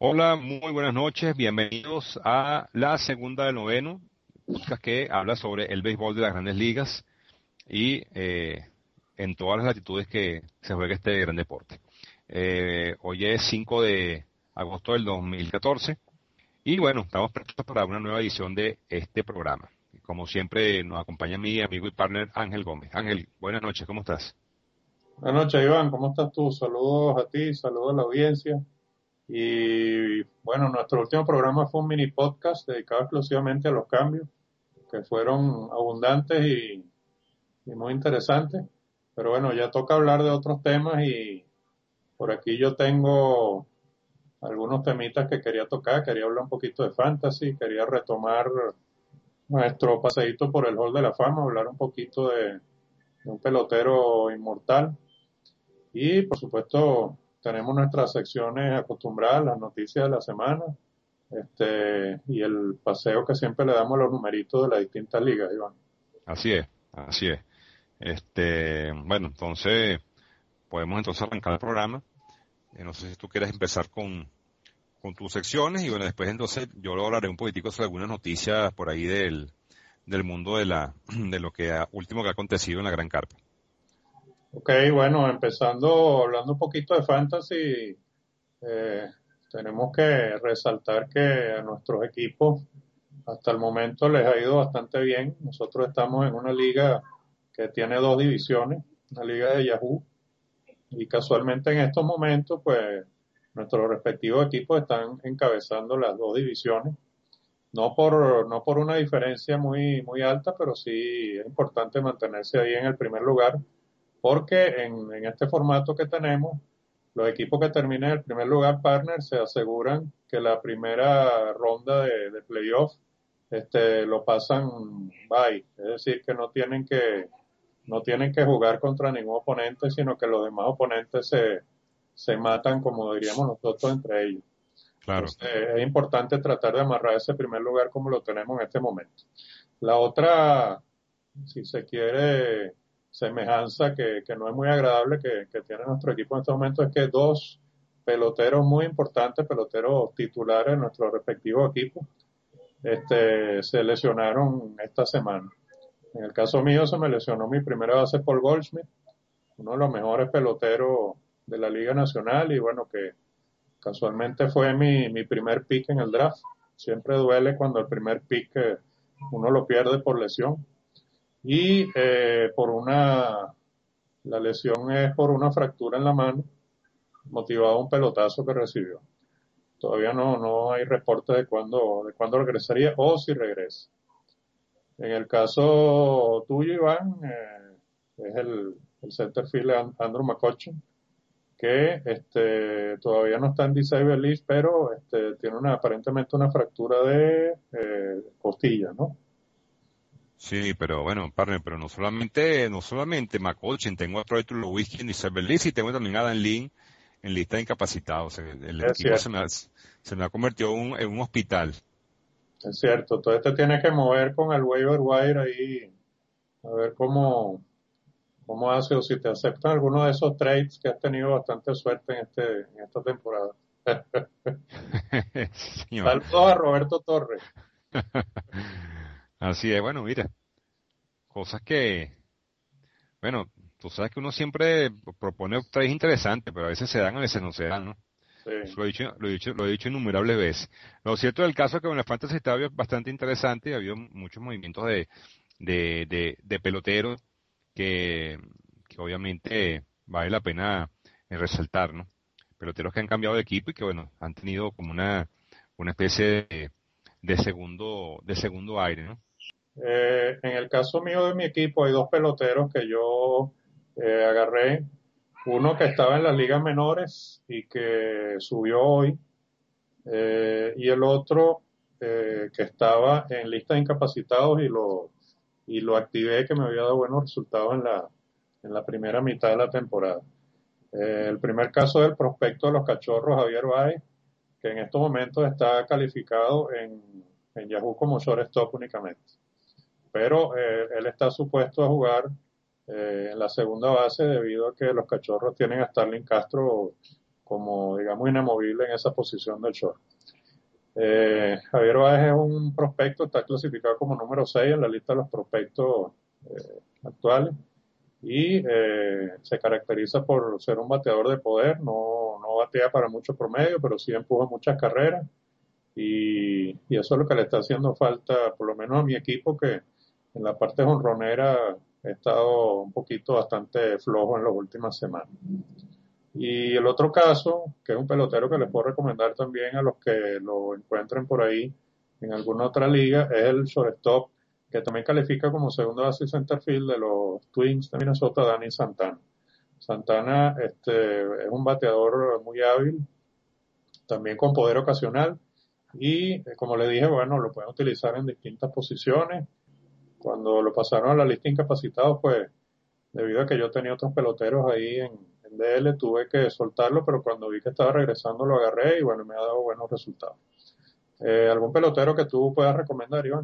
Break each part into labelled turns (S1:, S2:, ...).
S1: Hola, muy buenas noches, bienvenidos a la segunda del noveno, podcast que habla sobre el béisbol de las grandes ligas y en todas las latitudes que se juega este gran deporte. Hoy es 5 de agosto del 2014 y bueno, estamos prestos para una nueva edición de este programa. Como siempre nos acompaña mi amigo y partner Ángel Gómez. Ángel, buenas noches, ¿cómo estás?
S2: Buenas noches, Iván, ¿cómo estás tú? Saludos a ti, saludos a la audiencia. Y bueno, nuestro último programa fue un mini podcast dedicado exclusivamente a los cambios, que fueron abundantes y muy interesantes. Pero bueno, ya toca hablar de otros temas y por aquí yo tengo algunos temitas que quería tocar. Quería hablar un poquito de fantasy, quería retomar nuestro paseíto por el Hall de la Fama, hablar un poquito de un pelotero inmortal. Y por supuesto, tenemos nuestras secciones acostumbradas, las noticias de la semana, y el paseo que siempre le damos a los numeritos de las distintas ligas, Iván.
S1: Así es, así es. Bueno, entonces podemos entonces arrancar el programa. No sé si tú quieres empezar con tus secciones y bueno, después entonces yo lo hablaré un poquitico sobre algunas noticias por ahí del mundo de lo que último que ha acontecido en la Gran Carpa.
S2: Ok, bueno, empezando hablando un poquito de fantasy, eh, tenemos que resaltar que a nuestros equipos hasta el momento les ha ido bastante bien. Nosotros estamos en una liga que tiene dos divisiones, una liga de Yahoo. Y casualmente en estos momentos, pues nuestros respectivos equipos están encabezando las dos divisiones. No por una diferencia muy alta, pero sí es importante mantenerse ahí en el primer lugar, porque en este formato que tenemos, los equipos que terminen en el primer lugar, partner, se aseguran que la primera ronda de playoff lo pasan bye. Es decir, que no tienen que jugar contra ningún oponente, sino que los demás oponentes se matan, como diríamos nosotros, entre ellos.
S1: Claro,
S2: Entonces, es importante tratar de amarrar ese primer lugar como lo tenemos en este momento. La otra, si se quiere, semejanza que no es muy agradable que tiene nuestro equipo en este momento es que dos peloteros muy importantes, peloteros titulares de nuestros respectivos equipos, se lesionaron esta semana. En el caso mío se me lesionó mi primera base Paul Goldschmidt, uno de los mejores peloteros de la Liga Nacional y bueno, que casualmente fue mi primer pick en el draft. Siempre duele cuando el primer pick uno lo pierde por lesión. Y la lesión es por una fractura en la mano, motivado a un pelotazo que recibió. Todavía no hay reporte de cuándo regresaría o si regresa. En el caso tuyo, Iván, es el center field Andrew McCutchen, que todavía no está en disabled list, pero tiene aparentemente una fractura de costilla, ¿no?
S1: sí, pero bueno, partner, pero no solamente McCutchen, tengo a Troy Tulowitzki y Isabel y tengo también a Dan Lin en lista de incapacitados. El
S2: Es
S1: equipo
S2: cierto,
S1: se me ha convertido en un hospital.
S2: es cierto. Entonces te tienes que mover con el waiver wire ahí, a ver cómo hace o si te aceptan alguno de esos trades que has tenido bastante suerte en esta temporada.
S1: Sí, señor.
S2: Saludos a Roberto Torres.
S1: Así es, bueno, mira, cosas que, bueno, tú sabes que uno siempre propone trades interesantes, pero a veces se dan, a veces no se dan, ¿no? Eso
S2: Sí.
S1: lo he dicho innumerables veces. Lo cierto del caso es que en la Fantasy está bastante interesante y ha habido muchos movimientos de peloteros que, que obviamente vale la pena resaltar, ¿no? Peloteros que han cambiado de equipo y que, bueno, han tenido como una especie de segundo aire, ¿no?
S2: En el caso mío de mi equipo hay dos peloteros que yo agarré. Uno que estaba en las ligas menores y que subió hoy, y el otro que estaba en lista de incapacitados y lo activé, que me había dado buenos resultados en la primera mitad de la temporada. El primer caso del prospecto de los Cachorros, Javier Báez, que en estos momentos está calificado en Yahoo como shortstop únicamente. Pero él está supuesto a jugar en la segunda base debido a que los Cachorros tienen a Starling Castro como digamos inamovible en esa posición del short. Javier Báez es un prospecto, está clasificado como número 6 en la lista de los prospectos actuales y se caracteriza por ser un bateador de poder, no batea para mucho promedio, pero sí empuja muchas carreras y eso es lo que le está haciendo falta, por lo menos a mi equipo, que en la parte jonronera he estado un poquito bastante flojo en las últimas semanas. Y el otro caso, que es un pelotero que les puedo recomendar también a los que lo encuentren por ahí en alguna otra liga, es el shortstop, que también califica como segundo base y center field de los Twins de Minnesota, Danny Santana. Santana es un bateador muy hábil, también con poder ocasional, y como le dije, bueno, lo pueden utilizar en distintas posiciones. Cuando lo pasaron a la lista de incapacitados, pues debido a que yo tenía otros peloteros ahí en DL, tuve que soltarlo, pero cuando vi que estaba regresando lo agarré y bueno, me ha dado buenos resultados. ¿Algún pelotero que tú puedas recomendar, Iván?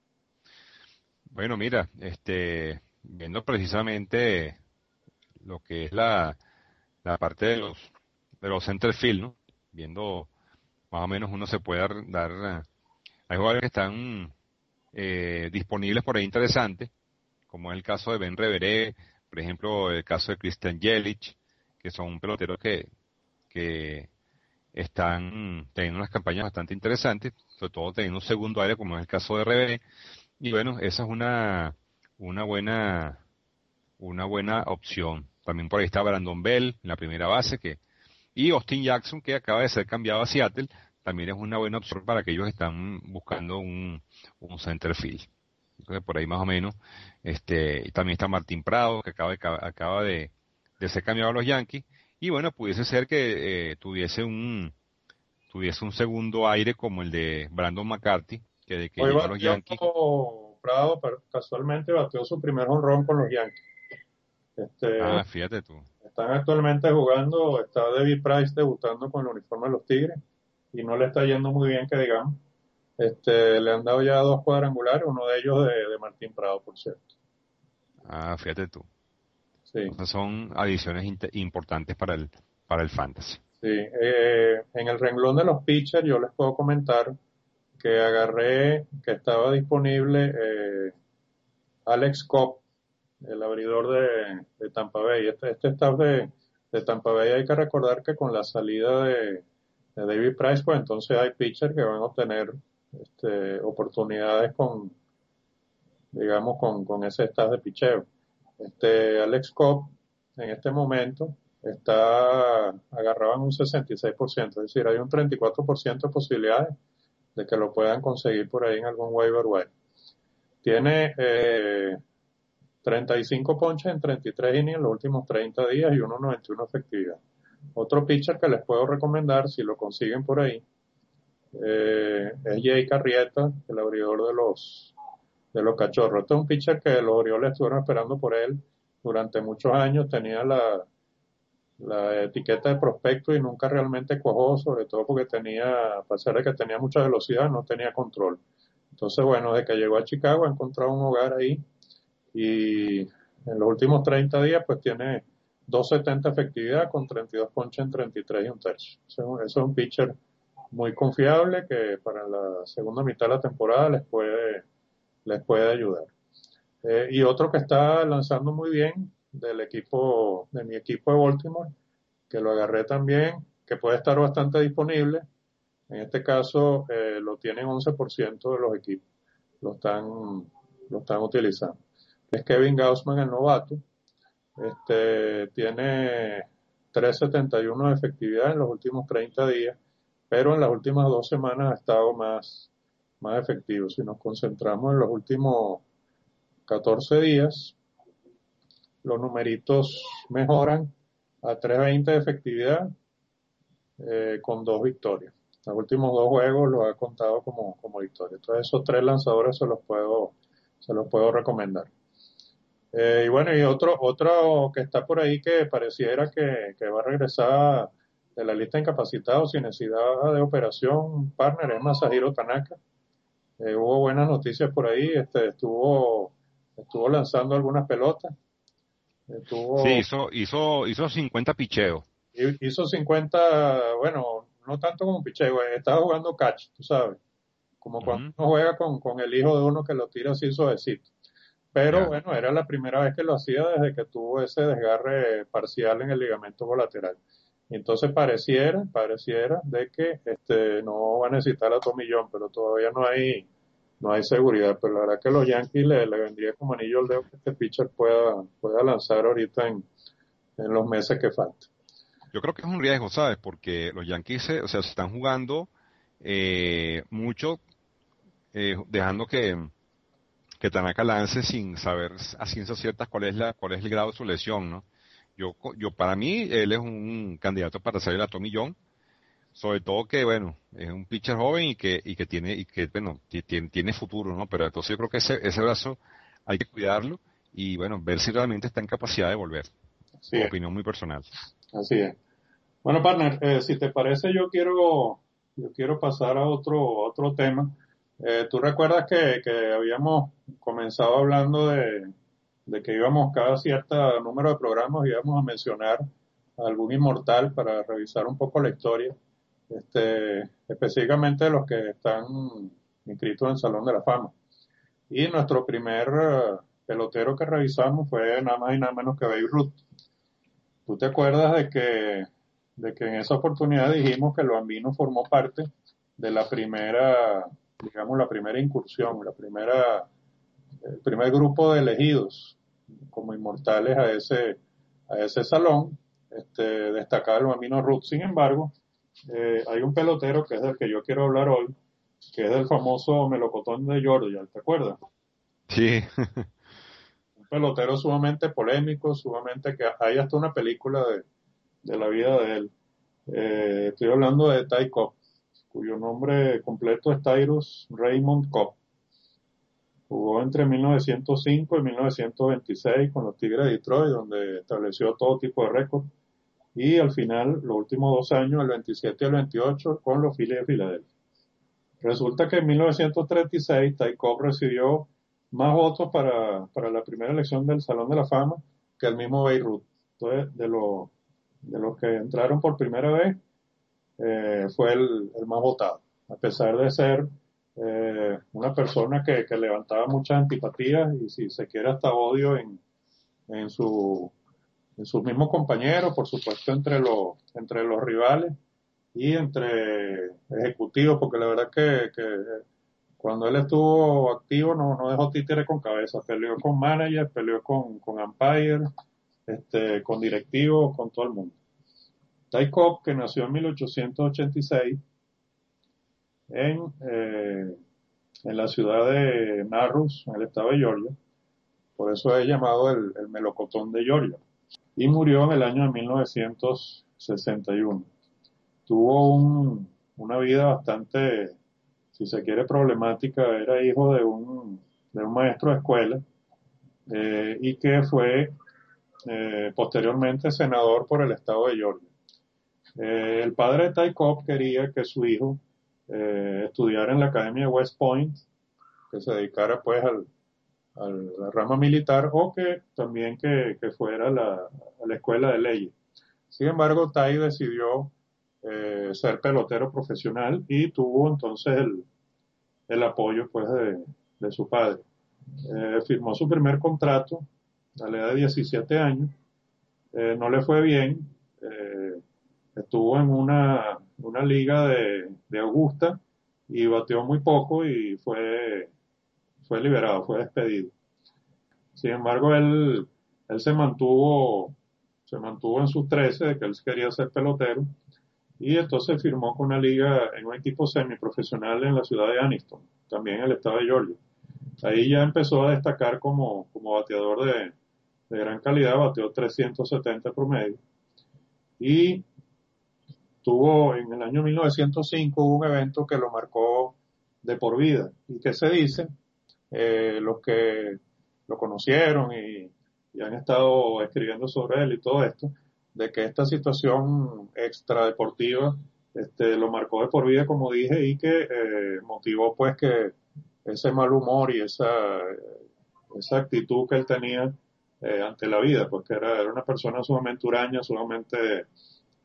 S1: Bueno, mira, viendo precisamente lo que es la parte de los center field, ¿no? Viendo más o menos uno se puede dar hay jugadores que están disponibles por ahí interesantes, como es el caso de Ben Reveré, por ejemplo, el caso de Christian Yelich, que son peloteros que están teniendo unas campañas bastante interesantes, sobre todo teniendo un segundo aire, como es el caso de Reveré. Y bueno, esa es una buena, una buena opción. También por ahí está Brandon Bell en la primera base, y Austin Jackson, que acaba de ser cambiado a Seattle, también es una buena opción para aquellos que están buscando un center field. Entonces, por ahí más o menos, y también está Martín Prado, que acaba de ser cambiado a los Yankees, y bueno, pudiese ser que tuviese un segundo aire como el de Brandon McCarthy, que de que
S2: Hoy
S1: llegó a los
S2: batió
S1: Yankees.
S2: Prado, pero casualmente batió su primer jonrón con los Yankees. Este,
S1: Ah, fíjate tú.
S2: Están actualmente jugando, está David Price debutando con el uniforme de los Tigres y no le está yendo muy bien, que digamos. Le han dado ya 2 cuadrangulares, uno de ellos de Martín Prado, por cierto.
S1: Ah, fíjate tú.
S2: Sí,
S1: Entonces son adiciones importantes para el fantasy.
S2: sí. En el renglón de los pitchers yo les puedo comentar que agarré, que estaba disponible Alex Cobb, el abridor de Tampa Bay. Este staff de Tampa Bay hay que recordar que con la salida de David Price, pues entonces hay pitchers que van a obtener oportunidades digamos, con ese staff de picheo. Alex Cobb en este momento está agarrado en un 66%, es decir, hay un 34% de posibilidades de que lo puedan conseguir por ahí en algún waiver wire. Tiene 35 ponches en 33 innings en los últimos 30 días y 1.91 efectividad. Otro pitcher que les puedo recomendar, si lo consiguen por ahí, es Jay Carrieta, el abridor de los Cachorros. Este es un pitcher que los Orioles estuvieron esperando por él durante muchos años. Tenía la etiqueta de prospecto y nunca realmente cuajó, sobre todo porque a pesar de que tenía mucha velocidad, no tenía control. Entonces, bueno, desde que llegó a Chicago ha encontrado un hogar ahí y en los últimos 30 días pues tiene 2.70 efectividad con 32 ponches en 33 y un tercio. Eso es un pitcher muy confiable que para la segunda mitad de la temporada les puede ayudar. Y otro que está lanzando muy bien de mi equipo de Baltimore, que lo agarré también, que puede estar bastante disponible. En este caso lo tienen 11% de los equipos, lo están, lo están utilizando. Es Kevin Gausman, el novato. Tiene 3.71 de efectividad en los últimos 30 días, pero en las últimas 2 semanas ha estado más efectivo. Si nos concentramos en los últimos 14 días, los numeritos mejoran a 3.20 de efectividad con 2 victorias. Los últimos 2 juegos los ha contado como victoria. Entonces esos 3 lanzadores se los puedo recomendar. Y bueno, y otro que está por ahí que pareciera que va a regresar de la lista de incapacitados sin necesidad de operación, partner, es Masahiro Tanaka. Hubo buenas noticias por ahí, estuvo lanzando algunas pelotas,
S1: Sí,
S2: tuvo
S1: hizo 50 picheos.
S2: hizo 50, bueno, no tanto como picheo, estaba jugando catch, tú sabes, como cuando
S1: Ujú.
S2: uno juega con el hijo de uno que lo tira así suavecito. Pero
S1: Ya.
S2: bueno, era la primera vez que lo hacía desde que tuvo ese desgarre parcial en el ligamento colateral. Y entonces pareciera de que no va a necesitar a Tommy John, pero todavía no hay seguridad. Pero la verdad que los Yankees le vendría como anillo al dedo que este pitcher pueda lanzar ahorita en los meses que faltan.
S1: Yo creo que es un riesgo, ¿sabes? Porque los Yankees, o sea, se están jugando mucho, dejando que Tanaka lance sin saber a ciencia cierta cuál es el grado de su lesión, ¿no? Para mí, él es un candidato para salir a Tommy John, sobre todo que, bueno, es un pitcher joven bueno, tiene futuro, ¿no? Pero entonces yo creo que ese brazo hay que cuidarlo y, bueno, ver si realmente está en capacidad de volver.
S2: Así es,
S1: Opinión muy personal.
S2: así es. Bueno, partner, si te parece, yo quiero pasar a otro tema. ¿Tú recuerdas que habíamos comenzado hablando de que íbamos cada cierto número de programas, íbamos a mencionar a algún inmortal para revisar un poco la historia, específicamente los que están inscritos en el Salón de la Fama? Y nuestro primer pelotero que revisamos fue nada más y nada menos que Babe Ruth. ¿Tú te acuerdas de que en esa oportunidad dijimos que el Bambino formó parte de la primera, digamos, la primera incursión, el primer grupo de elegidos como inmortales a ese salón? Destacaba el Bambino Ruth. Sin embargo, hay un pelotero que es del que yo quiero hablar hoy, que es del famoso melocotón de Georgia, ¿te acuerdas?
S1: Sí,
S2: Un pelotero sumamente polémico, sumamente que hay hasta una película de la vida de él. Estoy hablando de Ty Cobb, cuyo nombre completo es Tyrus Raymond Cobb. Jugó entre 1905 y 1926 con los Tigres de Detroit, donde estableció todo tipo de récords. Y al final, los últimos 2 años, el 27 y el 28, con los Phillies de Filadelfia. Resulta que en 1936 Ty Cobb recibió más votos para la primera elección del Salón de la Fama que el mismo Babe Ruth. Entonces, de los que entraron por primera vez, fue el más votado, a pesar de ser una persona que levantaba muchas antipatías y si se quiere hasta odio en, su, en sus mismos compañeros, por supuesto entre los rivales y entre ejecutivos, porque la verdad que cuando él estuvo activo no dejó títere con cabeza, peleó con managers, peleó con umpires, con directivos, con todo el mundo. Ty Cobb, que nació en 1886 en la ciudad de Narrows, en el estado de Georgia, por eso es llamado el melocotón de Georgia, y murió en el año de 1961. Tuvo una vida bastante, si se quiere, problemática. Era hijo de un maestro de escuela, y que fue posteriormente senador por el estado de Georgia. El padre de Ty Cobb quería que su hijo estudiara en la Academia de West Point, que se dedicara pues a la rama militar, o que también que fuera a la escuela de leyes. Sin embargo, Ty decidió ser pelotero profesional y tuvo entonces el apoyo pues de su padre. Firmó su primer contrato a la edad de 17 años. No le fue bien. Estuvo en una liga de Augusta y bateó muy poco y fue liberado, fue despedido. Sin embargo, él se mantuvo en sus 13 de que él quería ser pelotero, y entonces firmó con una liga en un equipo semiprofesional en la ciudad de Anniston, también en el estado de Georgia. Ahí ya empezó a destacar como bateador de gran calidad, bateó 370 promedio, y tuvo en el año 1905 un evento que lo marcó de por vida, y que se dice, los que lo conocieron y han estado escribiendo sobre él y todo esto, de que esta situación extradeportiva lo marcó de por vida, como dije, y que motivó pues que ese mal humor y esa actitud que él tenía ante la vida, porque era una persona sumamente huraña, sumamente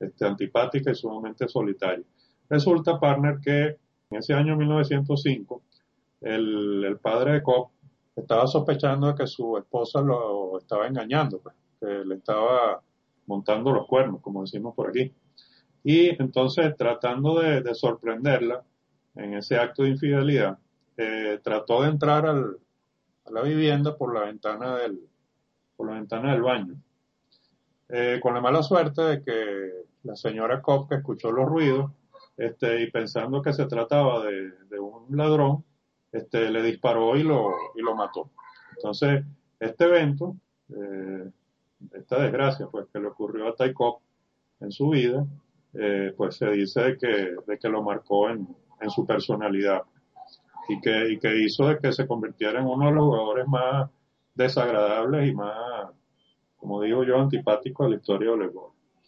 S2: antipática y sumamente solitaria. Resulta, partner, que en ese año 1905, el padre de Cobb estaba sospechando de que su esposa lo estaba engañando, pues, que le estaba montando los cuernos, como decimos por aquí. Y entonces, tratando de sorprenderla en ese acto de infidelidad, trató de entrar a la vivienda por la ventana del baño. Con la mala suerte de que la señora Cobb, que escuchó los ruidos, y pensando que se trataba de un ladrón, le disparó y lo mató. Entonces, este evento, esta desgracia, pues, que le ocurrió a Ty Cobb en su vida, pues se dice de que lo marcó en su personalidad y que hizo de que se convirtiera en uno de los jugadores más desagradables y más, como digo yo, antipáticos de la historia del voleibol.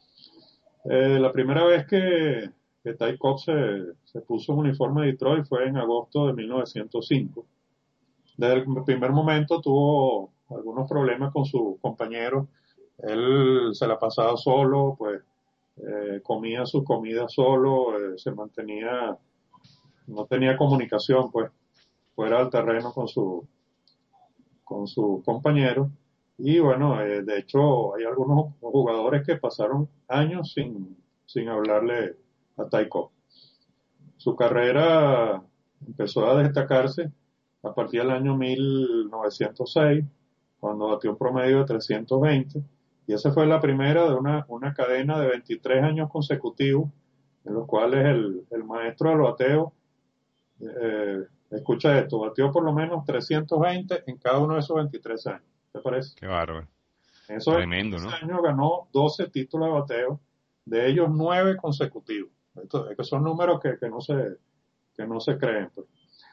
S2: La primera vez que Ty Cobb se puso un uniforme de Detroit fue en agosto de 1905. Desde el primer momento tuvo algunos problemas con sus compañeros. Él se la pasaba solo, pues comía sus comidas solo, se mantenía, no tenía comunicación, pues, fuera del terreno con su compañero. Y bueno, de hecho, hay algunos jugadores que pasaron años sin hablarle a Ty Cobb. Su carrera empezó a destacarse a partir del año 1906, cuando batió un promedio de 320, y esa fue la primera de una cadena de 23 años consecutivos, en los cuales el maestro del bateo, escucha esto, batió por lo menos 320 en cada uno de esos 23 años. ¿Te parece?
S1: Qué bárbaro.
S2: En esos
S1: Tremendo,
S2: 23
S1: ¿no?
S2: años ganó 12 títulos de bateo, de ellos 9 consecutivos. Estos son números que no se creen, pues.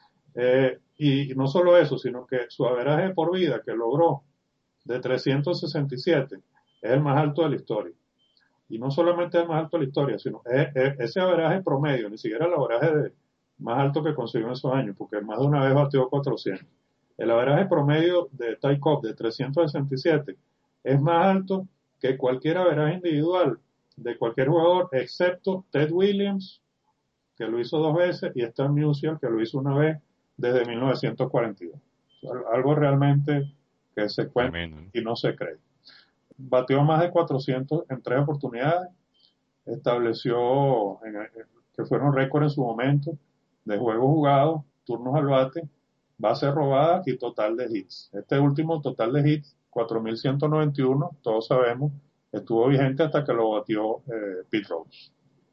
S2: Y no solo eso, sino que su averaje por vida que logró de 367 es el más alto de la historia. Y no solamente es el más alto de la historia, sino ese averaje promedio, ni siquiera el averaje más alto que consiguió en esos años, porque más de una vez batió 400. El averaje promedio de Ty Cobb de 367 es más alto que cualquier averaje individual de cualquier jugador, excepto Ted Williams, que lo hizo 2 veces, y Stan Musial, que lo hizo una vez desde 1942. Algo realmente que se cuenta
S1: Tremendo, ¿no?
S2: y no se cree. Batió más de 400 en 3 oportunidades, estableció que fueron récord en su momento de juegos jugados, turnos al bate, bases robadas y total de hits. Este último total de hits, 4.191, todos sabemos, estuvo vigente hasta que lo batió Pete Rose.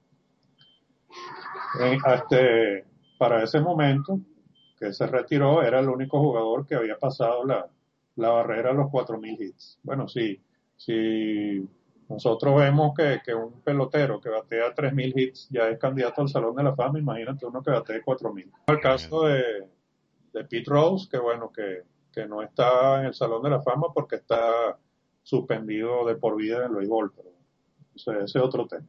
S2: Para ese momento que se retiró, era el único jugador que había pasado la barrera de los 4.000 hits. Bueno, si nosotros vemos que un pelotero que batea 3.000 hits ya es candidato al Salón de la Fama, imagínate uno que batee 4.000. El
S1: Tremendo.
S2: caso de Pete Rose, que bueno, que no está en el Salón de la Fama porque está suspendido de por vida en el béisbol, pero ese es otro tema.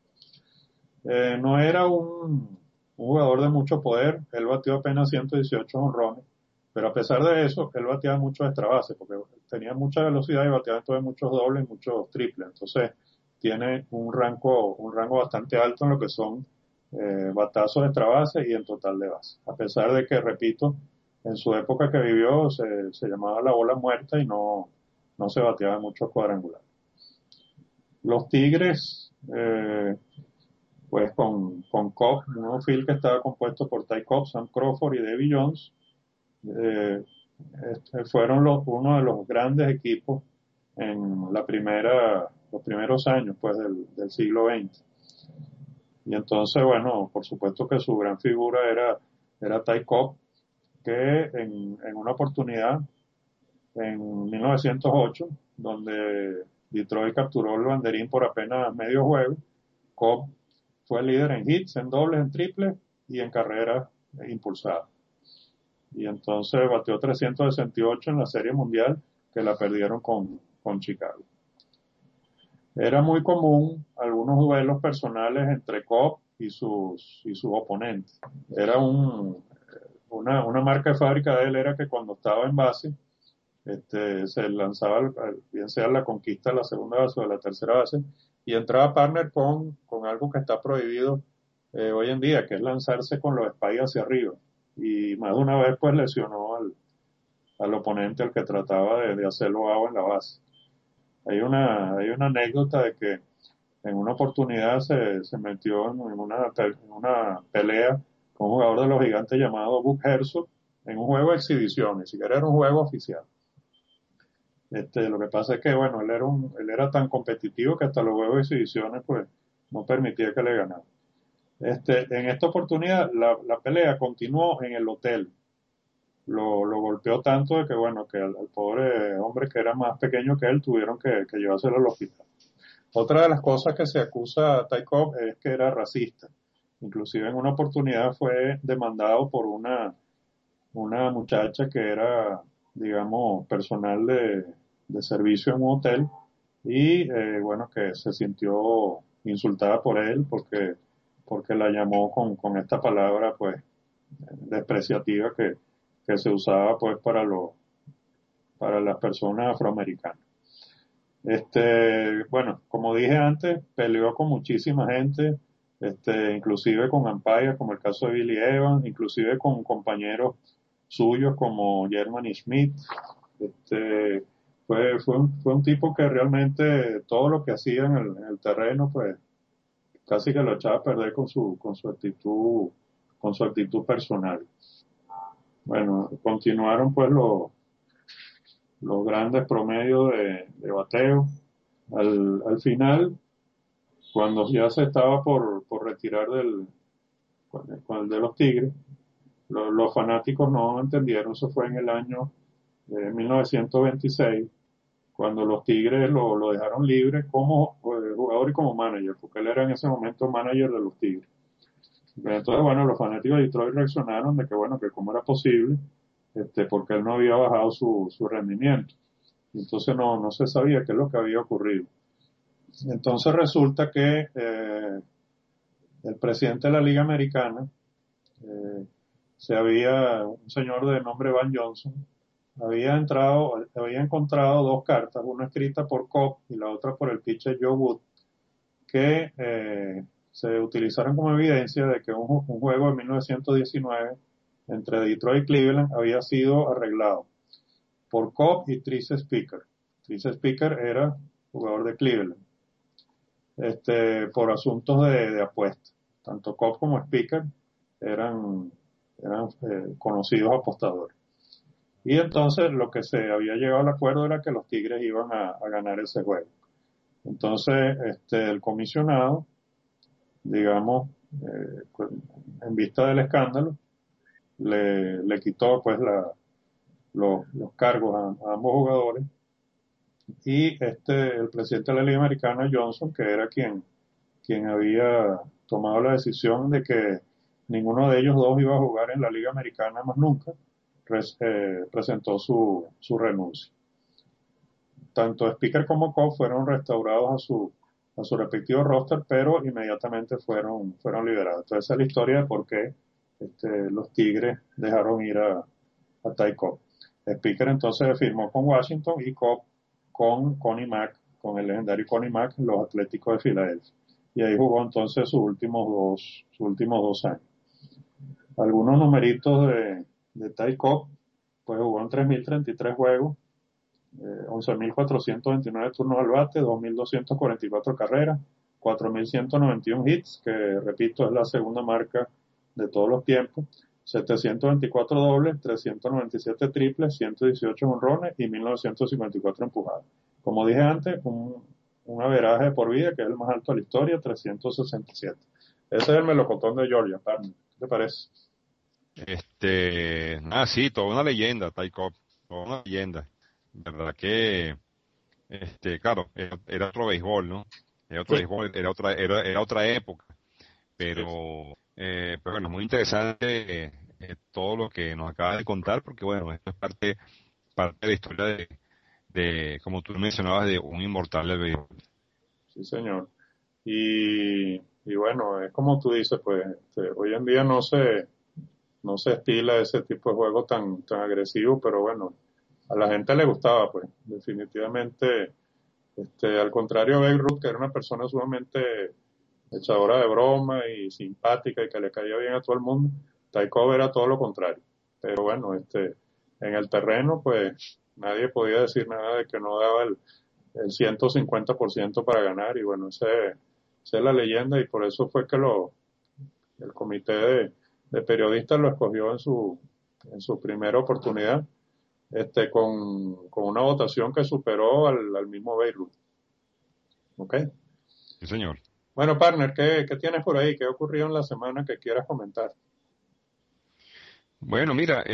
S2: No era un jugador de mucho poder, él batió apenas 118 honrones, pero a pesar de eso, él bateaba mucho extra base, porque tenía mucha velocidad y bateaba entonces muchos dobles y muchos triples, entonces tiene un rango bastante alto en lo que son batazos de extra base y en total de base, a pesar de que, repito, en su época que vivió se llamaba la bola muerta y no se bateaba mucho cuadrangular. Los Tigres, pues con Cobb, un outfield que estaba compuesto por Ty Cobb, Sam Crawford y Davy Jones, eh, fueron uno de los grandes equipos en los primeros años, pues, del siglo XX. Y entonces, bueno, por supuesto que su gran figura era Ty Cobb, que en una oportunidad, en 1908, donde Detroit capturó el banderín por apenas medio juego, Cobb fue el líder en hits, en dobles, en triples y en carreras impulsadas. Y entonces batió 368 en la Serie Mundial, que la perdieron con Chicago. Era muy común algunos duelos personales entre Cobb y sus oponentes. Era una marca de fábrica de él era que cuando estaba en base, se lanzaba, bien sea la conquista de la segunda base o de la tercera base, y entraba partner con algo que está prohibido hoy en día, que es lanzarse con los spikes hacia arriba. Y más de una vez pues lesionó al oponente al que trataba de hacerlo out en la base. Hay una anécdota de que en una oportunidad se metió en una pelea con un jugador de los Gigantes llamado Buck Herzog en un juego de exhibición, ni siquiera era un juego oficial. Lo que pasa es que, bueno, él era tan competitivo que hasta los juegos de exhibiciones, pues, no permitía que le ganara. En esta oportunidad, la pelea continuó en el hotel. Lo golpeó tanto de que, bueno, que al pobre hombre que era más pequeño que él tuvieron que llevárselo al hospital. Otra de las cosas que se acusa a Ty Cobb es que era racista. Inclusive en una oportunidad fue demandado por una muchacha que era, digamos, personal de servicio en un hotel y, bueno, que se sintió insultada por él porque la llamó con esta palabra, pues, despreciativa que se usaba, pues, para las personas afroamericanas. Bueno, como dije antes, peleó con muchísima gente, inclusive con umpires, como el caso de Billy Evans, inclusive con compañeros suyos como Germany Smith. Fue un tipo que realmente todo lo que hacía en el terreno, pues casi que lo echaba a perder con su actitud personal. Bueno, continuaron pues los grandes promedios de bateo. Al final, cuando ya se estaba por retirar con el de los Tigres, los fanáticos no entendieron. Eso fue en el año 1926, cuando los Tigres lo dejaron libre como jugador y como manager, porque él era en ese momento manager de los Tigres. Entonces, bueno, los fanáticos de Detroit reaccionaron de que, bueno, que cómo era posible, porque él no había bajado su rendimiento. Entonces no se sabía qué es lo que había ocurrido. Entonces resulta que el presidente de la Liga Americana, eh, un señor de nombre Van Johnson, había encontrado dos cartas, una escrita por Cobb y la otra por el pitcher Joe Wood, que se utilizaron como evidencia de que un juego de 1919 entre Detroit y Cleveland había sido arreglado por Cobb y Trice Speaker. Trice Speaker era jugador de Cleveland, por asuntos de apuestas. Tanto Cobb como Speaker eran conocidos apostadores. Y entonces lo que se había llegado al acuerdo era que los Tigres iban a ganar ese juego. Entonces, el comisionado, digamos, en vista del escándalo, le quitó pues los cargos a ambos jugadores y el presidente de la Liga Americana, Johnson, que era quien había tomado la decisión de que ninguno de ellos dos iba a jugar en la Liga Americana más nunca, presentó su renuncia. Tanto Speaker como Cobb fueron restaurados a su respectivo roster, pero inmediatamente fueron liberados. Entonces esa es la historia de por qué los Tigres dejaron ir a Ty Cobb. Speaker entonces firmó con Washington y Cobb con Connie Mack, con el legendario Connie Mack, los Atléticos de Filadelfia. Y ahí jugó entonces sus últimos 2 años. Algunos numeritos de Ty Cobb, pues jugó en 3.033 juegos, 11.429 turnos al bate, 2.244 carreras, 4.191 hits, que repito es la segunda marca de todos los tiempos, 724 dobles, 397 triples, 118 honrones y 1.954 empujadas. Como dije antes, un averaje por vida que es el más alto de la historia, 367. Ese es el melocotón de Georgia, partner. ¿Qué te parece?
S1: Sí, toda una leyenda, Ty Cobb, toda una leyenda. Verdad que, claro, era otro béisbol, ¿no? Era otro
S2: Sí.
S1: béisbol, era otra época, pero bueno, muy interesante todo lo que nos acaba de contar, porque bueno, esto es parte de la historia como tú mencionabas, de un inmortal del béisbol.
S2: Sí, señor. Y bueno, es como tú dices, pues hoy en día no se estila ese tipo de juego tan agresivo, pero bueno, a la gente le gustaba, pues definitivamente Al contrario de Babe Ruth, que era una persona sumamente echadora de broma y simpática y que le caía bien a todo el mundo, Ty Cobb era todo lo contrario. Pero bueno, en el terreno, pues nadie podía decir nada de que no daba el 150% para ganar y bueno, esa es la leyenda y por eso fue que el comité de periodistas lo escogió en su primera oportunidad, con una votación que superó al mismo Beirut. ¿Ok?
S1: Sí, señor.
S2: Bueno, partner, ¿qué tienes por ahí? ¿Qué ocurrió en la semana que quieras comentar?
S1: Bueno, mira,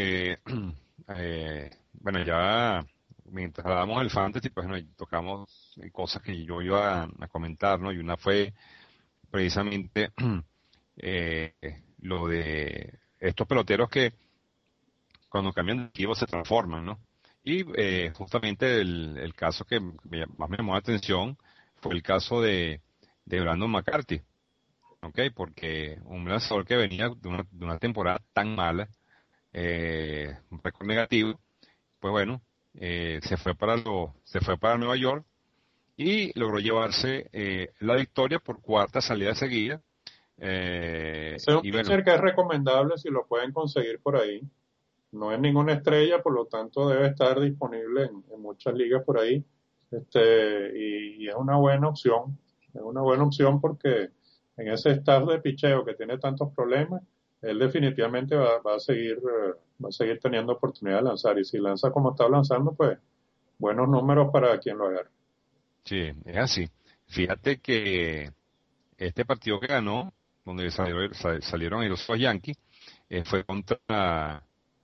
S1: bueno, ya mientras hablábamos del fantasy, pues bueno, tocamos cosas que yo iba a comentar, ¿no? Y una fue precisamente eh, lo de estos peloteros que cuando cambian de equipo se transforman, ¿no? Y justamente el caso que más me llamó la atención fue el caso de Brandon McCarthy, ¿ok? Porque un lanzador que venía de una temporada tan mala, un récord negativo, pues bueno, se fue para Nueva York y logró llevarse la victoria por cuarta salida seguida.
S2: Ese es un
S1: Y bueno,
S2: pitcher que es recomendable si lo pueden conseguir por ahí. No es ninguna estrella, por lo tanto debe estar disponible en muchas ligas por ahí. Y es una buena opción. Es una buena opción porque en ese staff de picheo que tiene tantos problemas, él definitivamente va a seguir teniendo oportunidad de lanzar. Y si lanza como está lanzando, pues buenos números para quien lo agarre.
S1: sí, es así. Fíjate que este partido que ganó, donde salieron ahí los Yankees, fue contra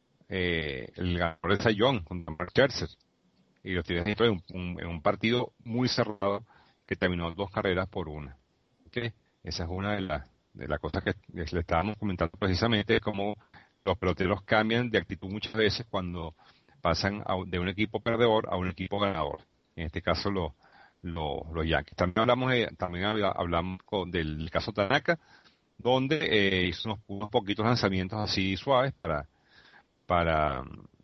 S1: el ganador de Cy Young, contra Mark Scherzer. Y los Tigres en en un partido muy cerrado que terminó 2 carreras por 1. ¿Ok? Esa es una de las cosas que le estábamos comentando precisamente, cómo los peloteros cambian de actitud muchas veces cuando pasan de un equipo perdedor a un equipo ganador. En este caso los Yankees. También hablamos del caso Tanaka, donde hizo unos poquitos lanzamientos así suaves para,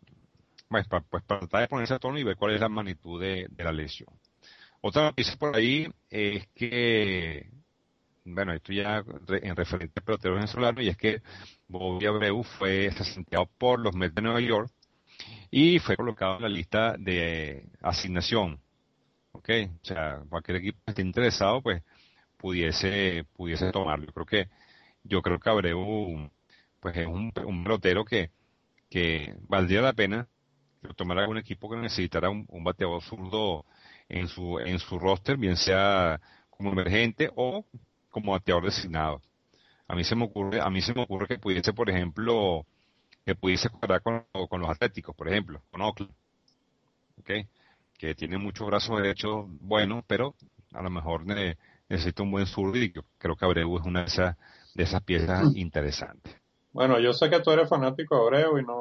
S1: pues, para tratar de ponerse a tono y ver cuál es la magnitud de la lesión. Otra noticia por ahí es que, bueno, esto ya en referente a peloteros venezolanos, y es que Bobby Abreu fue sentenciado por los Mets de Nueva York y fue colocado en la lista de asignación. ¿Ok? O sea, cualquier equipo que esté interesado, pues pudiese tomarlo. Yo creo que Abreu, pues es un pelotero que valdría la pena tomar algún equipo que necesitara un bateador zurdo en su roster, bien sea como emergente o como bateador designado. A mí se me ocurre que pudiese, por ejemplo, que pudiese jugar con los Atléticos, por ejemplo, con Oakland, ¿ok? Que tiene muchos brazos derechos buenos, pero a lo mejor necesita un buen zurdo y yo creo que Abreu es una de esas piezas interesantes.
S2: Bueno, yo sé que tú eres fanático de Abreu y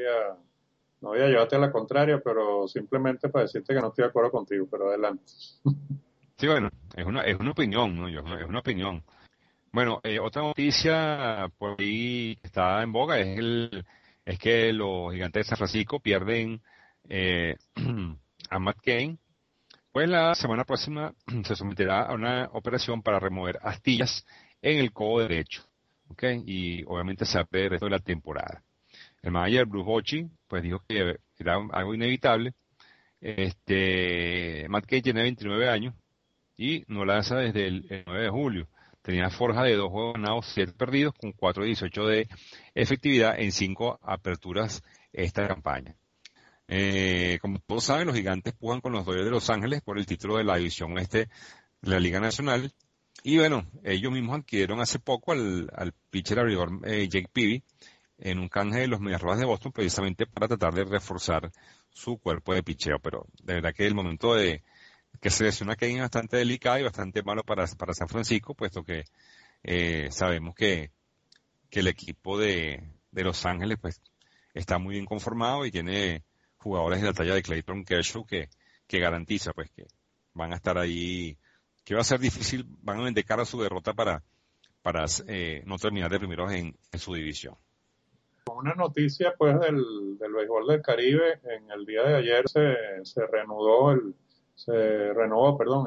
S2: no voy a llevarte a la contraria, pero simplemente para decirte que no estoy de acuerdo contigo, pero adelante.
S1: Sí, bueno, es una opinión, ¿no? Es una opinión. Bueno, otra noticia por ahí que está en boga es que los Gigantes de San Francisco pierden eh, a Matt Cain. Pues la semana próxima se someterá a una operación para remover astillas en el codo derecho. ¿Ok? Y obviamente se va a perder el resto de la temporada. El manager Bruce Bochy pues dijo que era algo inevitable. Matt Cain tiene 29 años y no lanza desde el 9 de julio. Tenía forja de 2 juegos ganados, 7 perdidos, con 4.18 de efectividad en 5 aperturas esta campaña. Como todos saben, los Gigantes pujan con los Dodgers de Los Ángeles por el título de la división oeste de la Liga Nacional. Y bueno, ellos mismos adquirieron hace poco al pitcher abridor Jake Peavy en un canje de los Medias Rojas de Boston precisamente para tratar de reforzar su cuerpo de picheo. Pero de verdad que el momento de que se lesiona Kane es bastante delicado y bastante malo para San Francisco, puesto que sabemos que el equipo de Los Ángeles pues está muy bien conformado y tiene jugadores de la talla de Clayton Kershaw que garantiza pues que van a estar ahí, que va a ser difícil, van a vender cara a su derrota para no terminar de primeros en su división.
S2: Una noticia pues del béisbol del Caribe, en el día de ayer se reanudó se renovó, perdón,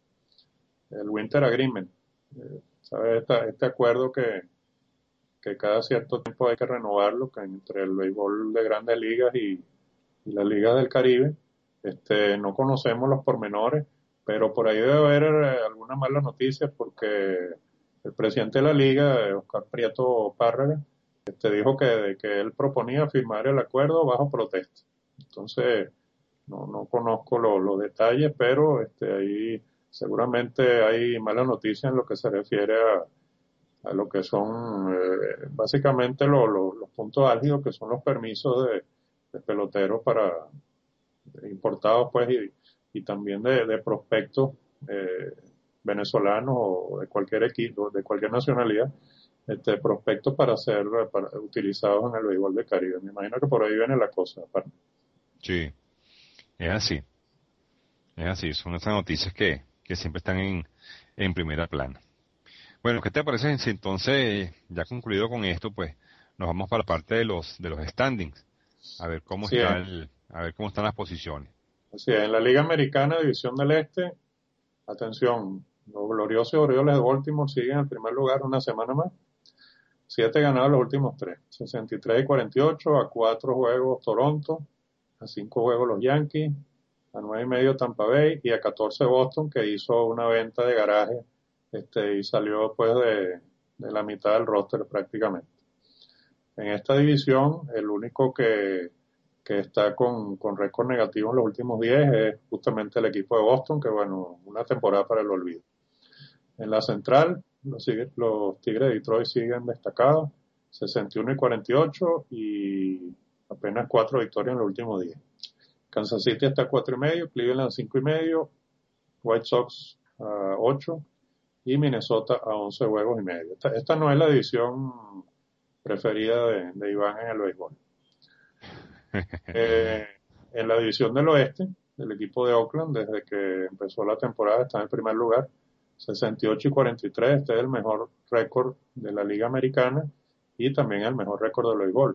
S2: el Winter Agreement. ¿Sabes? Este acuerdo que cada cierto tiempo hay que renovarlo, que entre el béisbol de grandes ligas y las ligas del Caribe. No conocemos los pormenores, pero por ahí debe haber alguna mala noticia porque el presidente de la liga, Oscar Prieto Párraga, dijo que él proponía firmar el acuerdo bajo protesta. Entonces, no conozco los detalles, pero ahí seguramente hay mala noticia en lo que se refiere a lo que son básicamente los puntos álgidos, que son los permisos de peloteros para importados, pues, y también de prospectos eh, venezolanos o de cualquier equipo, de cualquier nacionalidad, prospectos para utilizados en el béisbol de Caribe. Me imagino que por ahí viene la cosa.
S1: Sí, es así, es así. Son esas noticias que siempre están en primera plana. Bueno, ¿qué te parece si entonces, ya concluido con esto, pues nos vamos para la parte de los standings, a ver cómo
S2: Así es,
S1: a ver cómo están las posiciones?
S2: así es. En la Liga Americana, División del Este, atención, los gloriosos Orioles de Baltimore siguen en el primer lugar una semana más. 7 ganados los últimos tres, 63-48, a 4 juegos Toronto, a 5 juegos los Yankees, a 9 y medio Tampa Bay y a 14 Boston, que hizo una venta de garaje y salió pues de la mitad del roster prácticamente. En esta división, el único que está con récord negativo en los últimos 10 es justamente el equipo de Boston, que bueno, una temporada para el olvido. En la central, los Tigres de Detroit siguen destacados, 61-48 y apenas 4 victorias en los últimos 10. Kansas City está a 4 y medio, Cleveland a 5 y medio, White Sox a 8 y Minnesota a 11 juegos y medio. Esta no es la división preferida de Iván en el béisbol. Eh, en la división del oeste, el equipo de Oakland, desde que empezó la temporada, está en el primer lugar, 68-43. Este es el mejor récord de la Liga Americana y también el mejor récord del béisbol.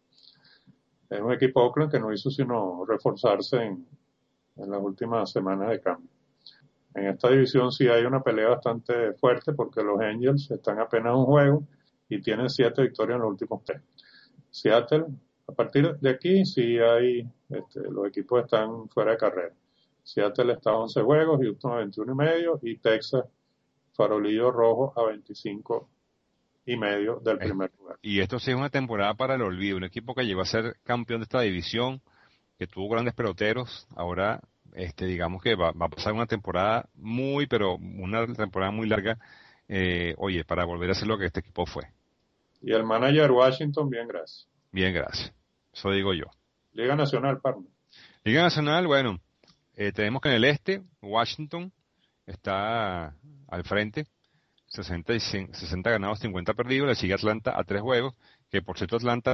S2: Es un equipo de Oakland que no hizo sino reforzarse en las últimas semanas de cambio. En esta división sí hay una pelea bastante fuerte porque los Angels están apenas a un juego y tienen 7 victorias en los últimos 3. Seattle, a partir de aquí sí hay, los equipos están fuera de carrera. Seattle está a 11 juegos, Houston a 21 y medio y Texas, farolillo rojo, a 25 y medio del primer lugar.
S1: Y esto sí es una temporada para el olvido. Un equipo que llegó a ser campeón de esta división, que tuvo grandes peloteros, ahora digamos que va a pasar una temporada pero una temporada muy larga, oye, para volver a ser lo que este equipo fue.
S2: Y el manager Washington, bien, gracias.
S1: Bien, gracias. Eso digo yo.
S2: Liga Nacional, Parma.
S1: Liga Nacional, bueno, tenemos que en el este, Washington está al frente, 60 ganados, 50 perdidos, le sigue Atlanta a 3 juegos, que por cierto Atlanta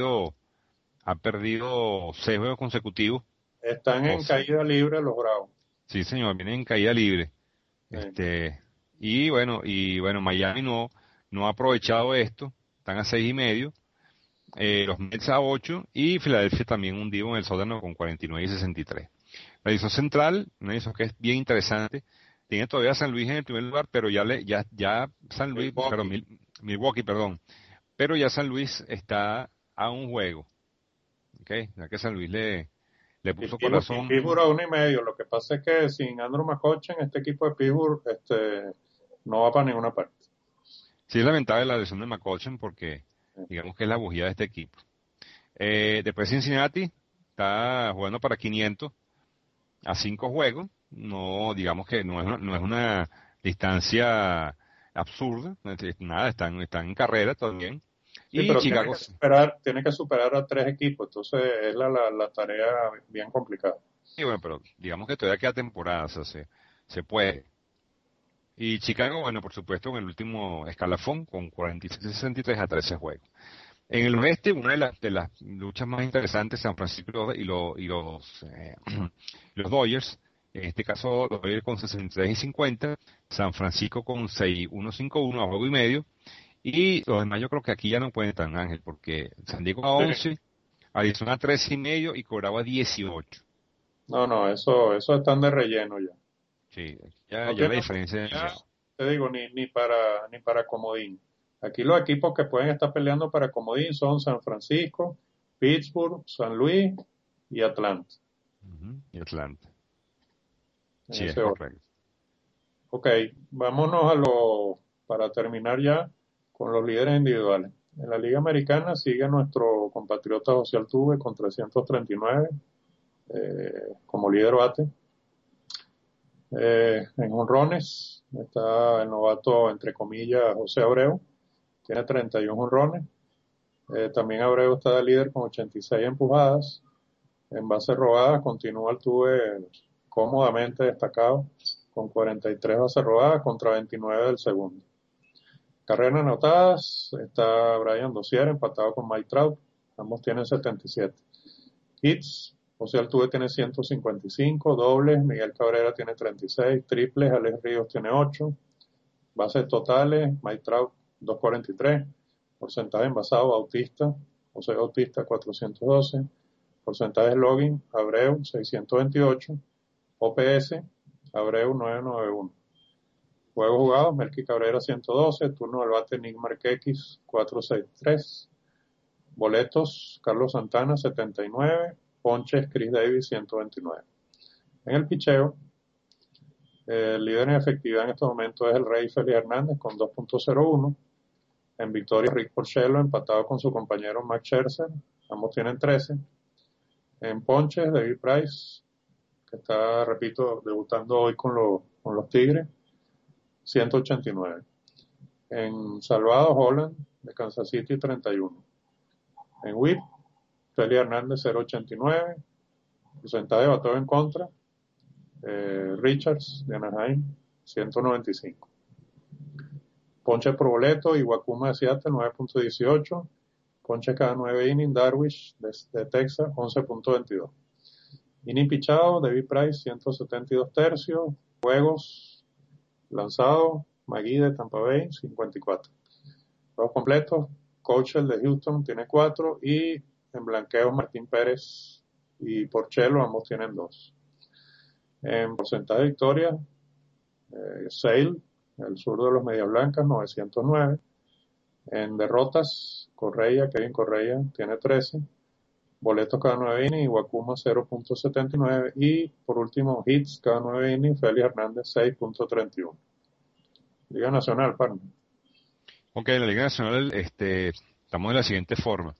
S1: ha perdido 6 juegos consecutivos.
S2: Están en caída libre los Bravos.
S1: Sí, señor, vienen en caída libre.
S2: Sí.
S1: Y bueno, Miami no ha aprovechado esto, están a 6 y medio, los Mets a 8 y Filadelfia también hundido en el sótano con 49-63. La división central, una división que es bien interesante, tiene todavía a San Luis en el primer lugar, pero ya San Luis, perdón,
S2: Milwaukee.
S1: Milwaukee, perdón, pero ya San Luis está a un juego, ¿ok? Ya que San Luis le puso
S2: Y
S1: corazón.
S2: Pittsburgh a 1 y medio. Lo que pasa es que sin Andrew McCutchen, este equipo de Pittsburgh no va para ninguna parte.
S1: Sí es lamentable la lesión de McCutchen porque digamos que es la bujía de este equipo. Después Cincinnati está jugando para 500 a 5 juegos. No, digamos que no es una distancia absurda. Nada, están en carrera también.
S2: Sí,
S1: Y
S2: pero
S1: Chicago,
S2: tiene que superar a 3 equipos, entonces es la tarea bien complicada.
S1: sí, bueno, pero digamos que todavía queda temporada, o sea, se puede. Y Chicago, bueno, por supuesto, en el último escalafón con 46-63 a 13 juegos. En el oeste, una de las luchas más interesantes, San Francisco los Dodgers, en este caso los Dodgers con 63-50, San Francisco con 6-1-5-1 a juego y medio, y los demás yo creo que aquí ya no pueden estar, Ángel, porque San Diego a
S2: Sí,
S1: 11, Arizona a 13 y medio y Colorado a 18.
S2: No, eso están de relleno ya.
S1: Sí,
S2: No
S1: ya la
S2: tiene
S1: diferencia es
S2: oportunidad,
S1: demasiado.
S2: te digo, ni para comodín. Aquí los equipos que pueden estar peleando para comodín son San Francisco, Pittsburgh, San Luis y Atlanta,
S1: Ujú. Y Atlanta.
S2: en
S1: Sí, es
S2: ese orden.
S1: correcto.
S2: Ok, vámonos para terminar ya con los líderes individuales. En la Liga Americana sigue nuestro compatriota José Altuve con 339 como líder bate. En jonrones está el novato, entre comillas, José Abreu, tiene 31 jonrones. También Abreu está de líder con 86 empujadas. En bases robadas continúa Altuve cómodamente destacado con 43 bases robadas contra 29 del segundo. Carreras anotadas, está Brian Dozier empatado con Mike Trout, ambos tienen 77. Hits, José Altuve tiene 155, dobles, Miguel Cabrera tiene 36, triples, Alex Ríos tiene 8, bases totales, Mike Trout 243, porcentaje envasado Bautista, José Bautista 412, porcentaje de logging, Abreu 628, OPS, Abreu 991. Juegos jugados, Melky Cabrera 112, turno del bate Nick Markakis 463, boletos Carlos Santana 79, ponches Chris Davis 129. En el picheo, el líder en efectividad en este momento es el Rey Félix Hernández con 2.01. En victoria, Rick Porcello empatado con su compañero Max Scherzer, ambos tienen 13. En ponches, David Price, que está, repito, debutando hoy con los Tigres, 189. En salvados, Holland de Kansas City 31. En whip, Feli Hernández 0.89. Porcentaje de bateo en contra, Richards de Anaheim 195. Ponche por boleto, Iwakuma de Seattle 9.18. Ponche cada 9 innings, Darvish de Texas 11.22. Inning pichado, David Price 172 tercios. Juegos lanzados, Magui de Tampa Bay 54. Juegos completos, Coachell de Houston tiene 4 y en blanqueo Martín Pérez y Porcello ambos tienen 2. En porcentaje de victoria, Sale, el sur de los Medias Blancas, 909. En derrotas, Kevin Correa tiene 13. Boletos cada 9 innings, Iwakuma 0.79. Y por último, hits cada 9 innings, Félix Hernández 6.31. Liga Nacional, partner.
S1: Ok, en la Liga Nacional estamos de la siguiente forma.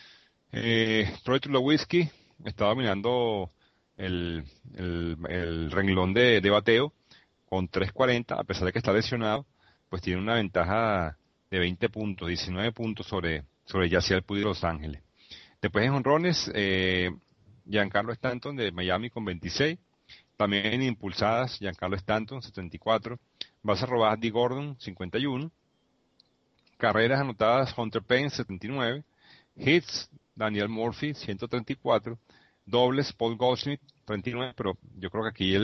S1: Troy Tulowitzki está dominando el, el renglón de bateo con 3.40, a pesar de que está lesionado, pues tiene una ventaja de 20 puntos, 19 puntos sobre Yasiel Puig de Los Ángeles. Después en jonrones, Giancarlo Stanton de Miami con 26. También en impulsadas, Giancarlo Stanton 74. Bases robadas, Dee Gordon 51. Carreras anotadas, Hunter Payne 79. Hits, Daniel Murphy 134. Dobles, Paul Goldschmidt 39. Pero yo creo que aquí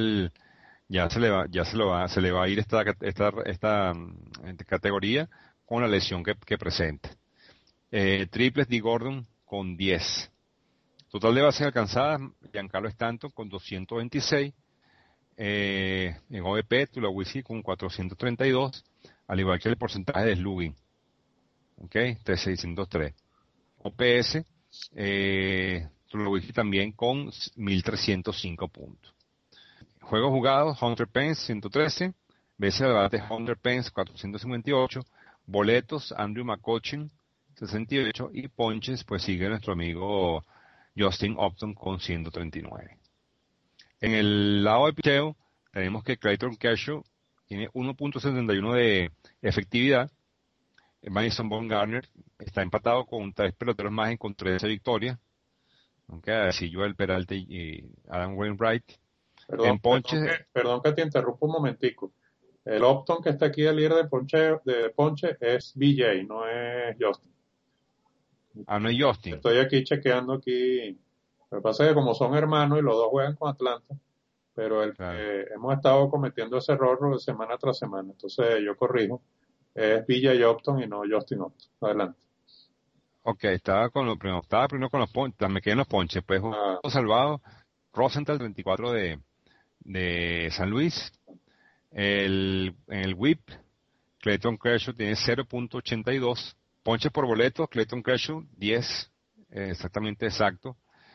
S1: se le va a ir esta categoría con la lesión que presenta. Triples, Dee Gordon con 10. Total de bases alcanzadas, Giancarlo Stanton con 226. En OVP, Tulowitzki con 432, al igual que el porcentaje de slugging, ¿ok? 3,603. OPS, Tulowitzki también con 1.305 puntos. Juegos jugados, Hunter Pence 113, veces de debate Hunter Pence 458, boletos Andrew McCutchen 68 y ponches pues sigue nuestro amigo Justin Upton con 139. En el lado de pitcheo, tenemos que Clayton Kershaw tiene 1.71 de efectividad. Madison Bumgarner está empatado con 3 peloteros más con 13 victorias. Aunque así Joel Peralta y Adam Wainwright.
S2: Perdón,
S1: En
S2: perdón
S1: ponches,
S2: que, perdón que te interrumpa un momentico. El Upton que está aquí de líder de ponche es BJ, no es Justin.
S1: no es Justin.
S2: Estoy aquí chequeando aquí. Lo que pasa es que como son hermanos y los dos juegan con Atlanta, pero
S1: Claro.
S2: hemos estado cometiendo ese error de semana tras semana. Entonces yo corrijo. Es BJ Upton y no Justin Upton. Adelante.
S1: Ok, estaba primero con los ponches, me quedé en los ponches, pues
S2: Ah,
S1: salvado, Rosenthal, 24 de San Luis. En el WHIP, Clayton Kershaw tiene 0.82. Ponches por boleto, Clayton Kershaw, 10, exactamente exacto.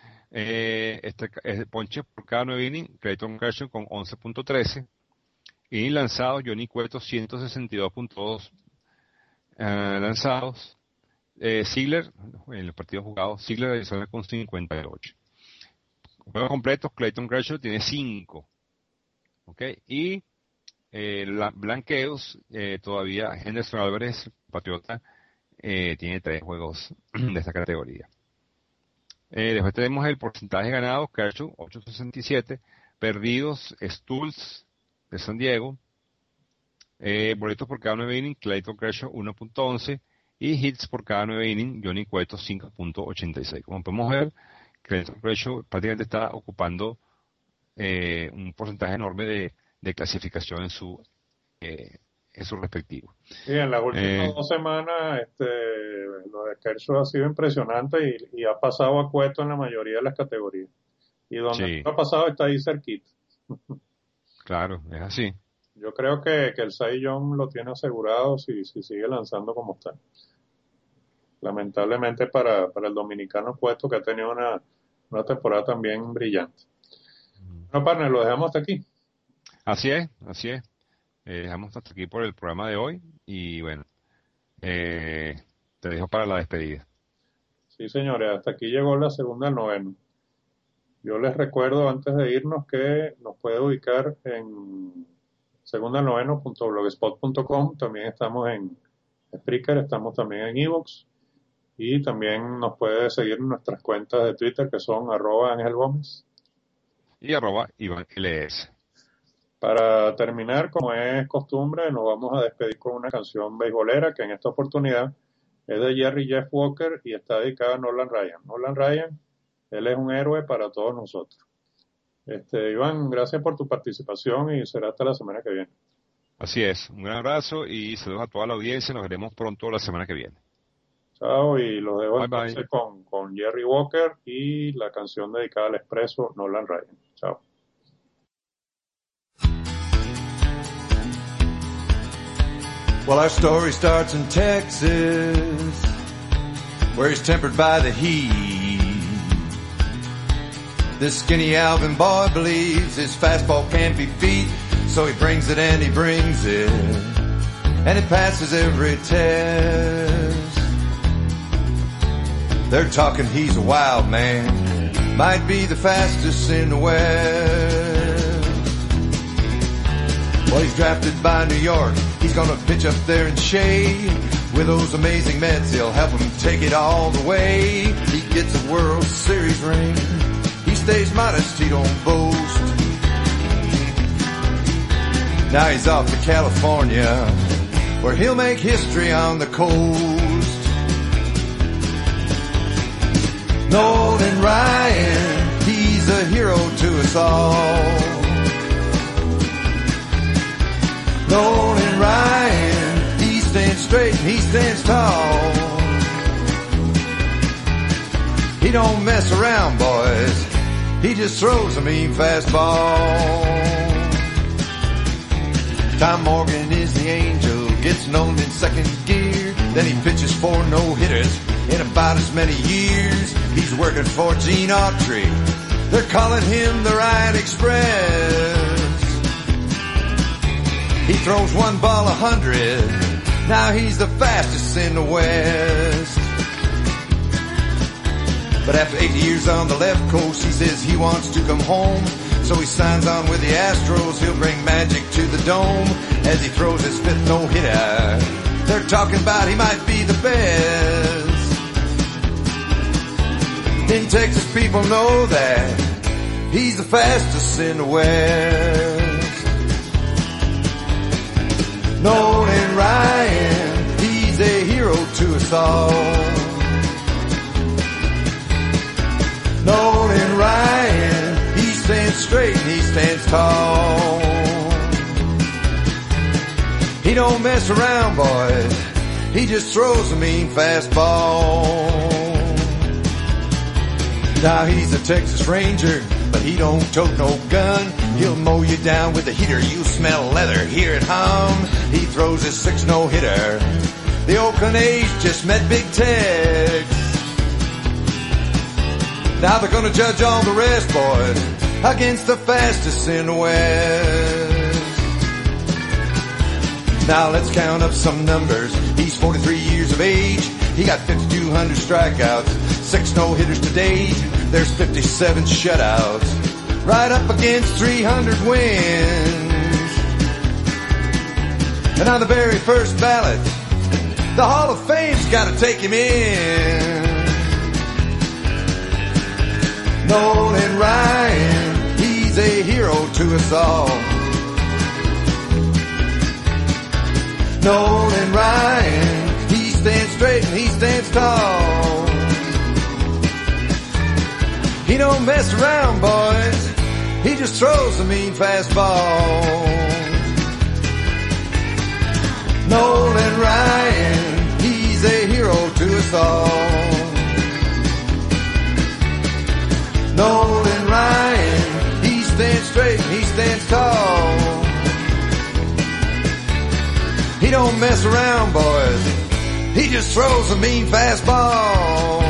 S1: Ponches por cada 9 innings, Clayton Kershaw con 11.13. Y lanzados, Johnny Cueto, 162.2 lanzados. Ziegler, en los partidos jugados, Ziegler de Arizona con 58. Juegos completos, Clayton Kershaw tiene 5. ¿Okay? Y blanqueos, todavía Henderson Álvarez, patriota, tiene 3 juegos de esta categoría. Después tenemos el porcentaje ganado, Kershaw 8.67, perdidos, Stultz de San Diego, boletos por cada 9 innings, Clayton Kershaw 1.11 y hits por cada 9 innings, Johnny Cueto 5.86. Como podemos ver, Clayton Kershaw prácticamente está ocupando un porcentaje enorme de clasificación en su respectivo.
S2: Sí, en las últimas 2 semanas lo de Kershaw ha sido impresionante y ha pasado a Cueto en la mayoría de las categorías. Y donde ha pasado está ahí cerquita.
S1: Claro, es así.
S2: Yo creo que el Cy Young lo tiene asegurado si sigue lanzando como está. Lamentablemente para el dominicano Cueto, que ha tenido una temporada también brillante. Bueno, partner, lo dejamos hasta aquí.
S1: Así es. Dejamos hasta aquí por el programa de hoy y bueno, te dejo para la despedida.
S2: Sí, señores, hasta aquí llegó la segunda del noveno. Yo les recuerdo antes de irnos que nos puede ubicar en segundanoveno.blogspot.com. También estamos en Spreaker, estamos también en iVoox y también nos puede seguir en nuestras cuentas de Twitter que son @AngelGómez
S1: y @IvanLS.
S2: Para terminar, como es costumbre, nos vamos a despedir con una canción beisbolera que en esta oportunidad es de Jerry Jeff Walker y está dedicada a Nolan Ryan. Nolan Ryan, él es un héroe para todos nosotros. Iván, gracias por tu participación y será hasta la semana que viene.
S1: Así es, un gran abrazo y saludos a toda la audiencia, nos veremos pronto la semana que viene.
S2: Chao, y los dejo
S1: Bye,
S2: entonces
S1: bye.
S2: con Jerry Walker y la canción dedicada al expreso Nolan Ryan. Chao.
S3: Well, our story starts in Texas, where he's tempered by the heat. This skinny Alvin boy believes his fastball can't be beat, so he brings it and he brings it, and it passes every test. They're talking he's a wild man, might be the fastest in the West. Well, he's drafted by New York. He's gonna pitch up there in shade. With those amazing meds, he'll help him take it all the way. He gets a World Series ring. He stays modest, he don't boast. Now he's off to California, where he'll make history on the coast. Nolan Ryan, he's a hero to us all. Nolan Ryan, he stands straight and he stands tall. He don't mess around, boys. He just throws a mean fastball. Tom Morgan is the angel, gets known in second gear. Then he pitches 4 no-hitters in about as many years. He's working for Gene Autry. They're calling him the Ryan Express. He throws 1 ball 100. Now he's the fastest in the West. But after 8 years on the left coast, he says he wants to come home. So he signs on with the Astros. He'll bring magic to the dome as he throws his 5th no-hitter. They're talking about he might be the best. In Texas, people know that he's the fastest in the West. Nolan Ryan, he's a hero to us all. Nolan Ryan, he stands straight and he stands tall. He don't mess around, boys. He just throws a mean fastball. Now he's a Texas Ranger, but he don't tote no gun. He'll mow you down with a heater, you smell leather, hear it hum. He throws his 6 no-hitter. The Oakland A's just met Big Tex. Now they're gonna judge all the rest, boys, against the fastest in the West. Now let's count up some numbers. He's 43 years of age. He got 5,200 strikeouts, 6 no-hitters to date. There's 57 shutouts, right up against 300 wins. And on the very first ballot, the Hall of Fame's gotta take him in. Nolan Ryan, he's a hero to us all. Nolan Ryan, he stands straight and he stands tall. He don't mess around, boys. He just throws a mean fastball. Nolan Ryan, he's a hero to us all. Nolan Ryan, he stands straight and he stands tall. He don't mess around, boys. He just throws a mean fastball.